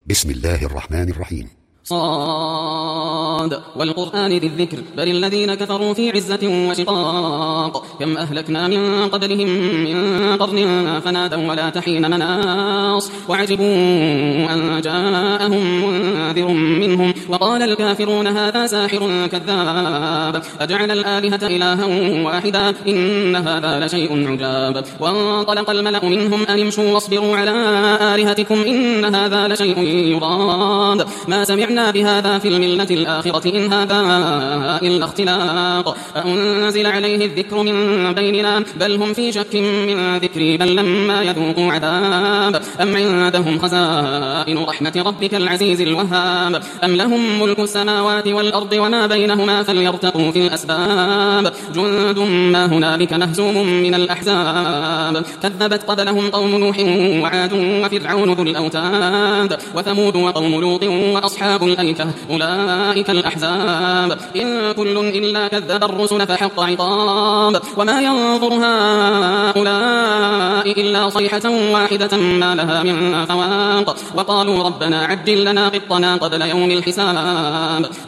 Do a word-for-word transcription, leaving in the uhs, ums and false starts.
بسم الله الرحمن الرحيم. صاد والقرآن ذي الذكر بل الذين كفروا في عزة وشقاق كم أهلكنا من قبلهم من قرن فنادوا ولا تحين مناص وعجبوا أن جاءهم منذر منهم وقال الكافرون هذا ساحر كذاب أجعل الآلهة إلها واحدا إن هذا لشيء عجاب وانطلق الملأ منهم أن امشوا واصبروا على آلهتكم إن هذا لشيء يراد ما سمعنا بهذا في الملة الآخرة إن هذا إلا اختلاق أنزل عليه الذكر من بيننا بل هم في شك من ذكري بل لما يذوقوا عذاب أم عندهم خزائن رحمة ربك العزيز الوهاب أم لهم ملك السماوات والأرض وما بينهما فليرتقوا في الأسباب جند ما هنالك مهزوم من الأحزاب كذبت قبلهم قوم نوح وعاد وفرعون ذو الأوتاد وثمود وقوم لوط وأصحاب الأيكة أولئك الأحزاب إن كل إلا كذب الرسل فحق عقاب وما ينظر هؤلاء إلا صيحة واحدة ما لها من فواق وقالوا ربنا عجل لنا قطنا قبل يوم الحساب